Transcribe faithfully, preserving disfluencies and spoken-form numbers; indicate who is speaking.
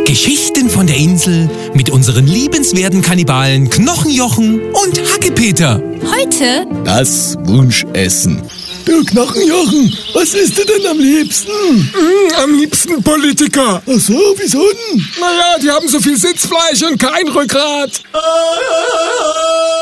Speaker 1: Geschichten von der Insel mit unseren liebenswerten Kannibalen Knochenjochen und Hackepeter.
Speaker 2: Heute
Speaker 3: das Wunschessen. Du Knochenjochen, was isst du denn am liebsten?
Speaker 4: Mm, am liebsten Politiker.
Speaker 3: Ach so, wieso denn?
Speaker 4: Naja, die haben so viel Sitzfleisch und kein Rückgrat.